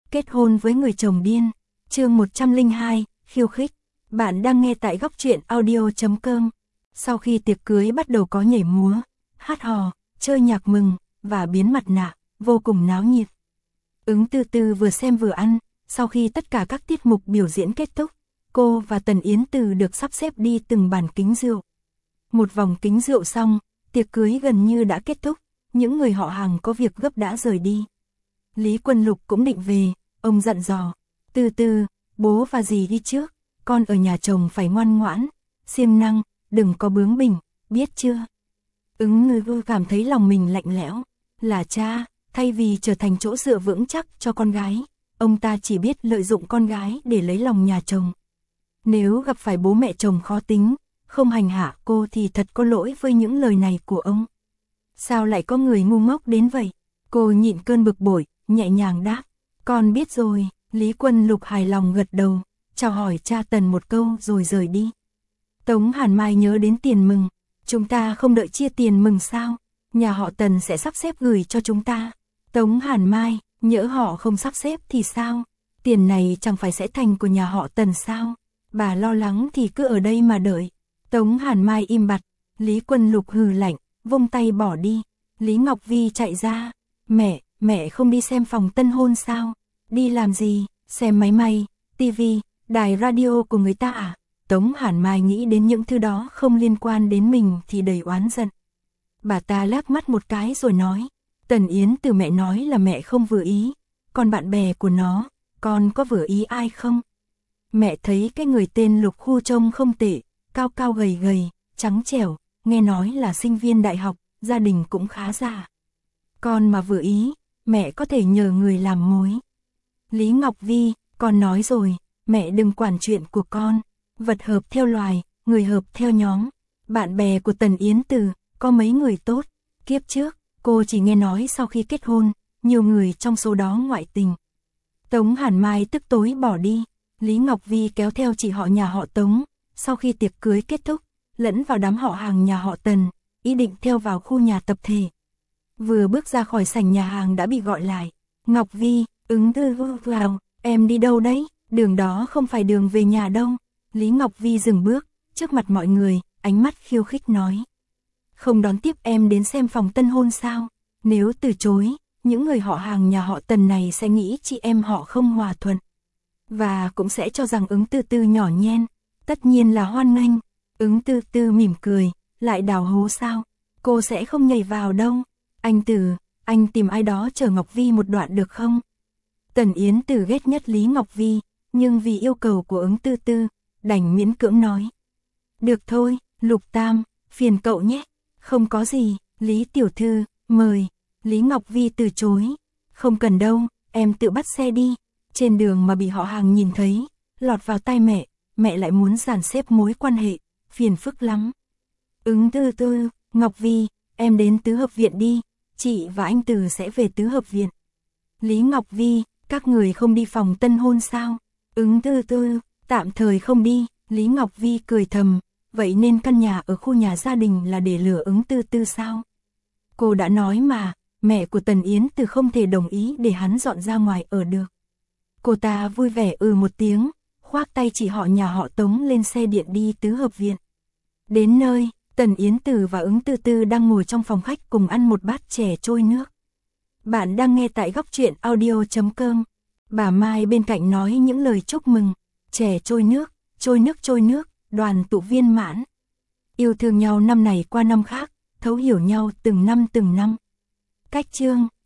Kết hôn với người chồng điên. Chương 102, khiêu khích. Bạn đang nghe tại góc truyện audio.com. Sau khi tiệc cưới bắt đầu có nhảy múa, hát hò, chơi nhạc mừng và biến mặt nạ, vô cùng náo nhiệt. Ứng Tư Tư vừa xem vừa ăn, sau khi tất cả các tiết mục biểu diễn kết thúc, cô và Tần Yến Từ được sắp xếp đi từng bàn kính rượu. Một vòng kính rượu xong, tiệc cưới gần như đã kết thúc, những người họ hàng có việc gấp đã rời đi. Lý Quân Lục cũng định về, ông dặn dò, Tư Tư, bố và dì đi trước, con ở nhà chồng phải ngoan ngoãn, siêng năng, đừng có bướng bỉnh, biết chưa? Ứng Ngư cảm thấy lòng mình lạnh lẽo, là cha, thay vì trở thành chỗ dựa vững chắc cho con gái, ông ta chỉ biết lợi dụng con gái để lấy lòng nhà chồng. Nếu gặp phải bố mẹ chồng khó tính, không hành hạ cô thì thật có lỗi với những lời này của ông. Sao lại có người ngu ngốc đến vậy? Cô nhịn cơn bực bội, nhẹ nhàng đáp, con biết rồi. Lý Quân Lục hài lòng gật đầu, chào hỏi cha Tần một câu rồi rời đi. Tống Hàn Mai nhớ đến tiền mừng, chúng ta không đợi chia tiền mừng sao? Nhà họ Tần sẽ sắp xếp gửi cho chúng ta. Tống Hàn Mai, nhỡ họ không sắp xếp thì sao? Tiền này chẳng phải sẽ thành của nhà họ Tần sao? Bà lo lắng thì cứ ở đây mà đợi. Tống Hàn Mai im bặt, Lý Quân Lục hừ lạnh, vung tay bỏ đi. Lý Ngọc Vi chạy ra, mẹ không đi xem phòng tân hôn sao? Đi làm gì? Xem máy may, tivi, đài radio của người ta à? Tống Hàn Mai nghĩ đến những thứ đó không liên quan đến mình thì đầy oán giận. Bà ta lắc mắt một cái rồi nói, Tần Yến Từ mẹ nói là mẹ không vừa ý, còn bạn bè của nó, con có vừa ý ai không? Mẹ thấy cái người tên Lục Khu trông không tệ, cao cao gầy gầy, trắng trẻo, nghe nói là sinh viên đại học, gia đình cũng khá giả. Con mà vừa ý, mẹ có thể nhờ người làm mối. Lý Ngọc Vi, con nói rồi, mẹ đừng quản chuyện của con. Vật hợp theo loài, người hợp theo nhóm. Bạn bè của Tần Yến Từ, có mấy người tốt. Kiếp trước, cô chỉ nghe nói sau khi kết hôn, nhiều người trong số đó ngoại tình. Tống Hàn Mai tức tối bỏ đi. Lý Ngọc Vi kéo theo chị họ nhà họ Tống. Sau khi tiệc cưới kết thúc, lẫn vào đám họ hàng nhà họ Tần, ý định theo vào khu nhà tập thể. Vừa bước ra khỏi sảnh nhà hàng đã bị gọi lại. Ngọc Vi, Ứng Tư vào, em đi đâu đấy? Đường đó không phải đường về nhà đâu. Lý Ngọc Vi dừng bước, trước mặt mọi người, ánh mắt khiêu khích nói. Không đón tiếp em đến xem phòng tân hôn sao? Nếu từ chối, những người họ hàng nhà họ Tần này sẽ nghĩ chị em họ không hòa thuận. Và cũng sẽ cho rằng Ứng Tư Tư nhỏ nhen. Tất nhiên là hoan nghênh. Ứng Tư Tư mỉm cười, lại đào hố sao? Cô sẽ không nhảy vào đâu. Anh Từ, anh tìm ai đó chở Ngọc Vi một đoạn được không? Tần Yến Từ ghét nhất Lý Ngọc Vi, nhưng vì yêu cầu của Ứng Tư Tư, đành miễn cưỡng nói. Được thôi, Lục Tam, phiền cậu nhé. Không có gì, Lý Tiểu Thư, mời. Lý Ngọc Vi từ chối. Không cần đâu, em tự bắt xe đi. Trên đường mà bị họ hàng nhìn thấy, lọt vào tai mẹ lại muốn dàn xếp mối quan hệ, phiền phức lắm. Ứng Tư Tư, Ngọc Vi, em đến tứ hợp viện đi, chị và anh Từ sẽ về tứ hợp viện. Lý Ngọc Vi, các người không đi phòng tân hôn sao? Ứng Tư Tư, tạm thời không đi. Lý Ngọc Vi cười thầm, vậy nên căn nhà ở khu nhà gia đình là để lừa Ứng Tư Tư sao? Cô đã nói mà, mẹ của Tần Yến Từ không thể đồng ý để hắn dọn ra ngoài ở được. Cô ta vui vẻ một tiếng, khoác tay chỉ họ nhà họ Tống lên xe điện đi tứ hợp viện. Đến nơi, Tần Yến Từ và Ứng Tư Tư đang ngồi trong phòng khách cùng ăn một bát chè trôi nước. Bạn đang nghe tại góc truyện audio.com. Bà Mai bên cạnh nói những lời chúc mừng, chè trôi nước, đoàn tụ viên mãn. Yêu thương nhau năm này qua năm khác, thấu hiểu nhau từng năm. Cách chương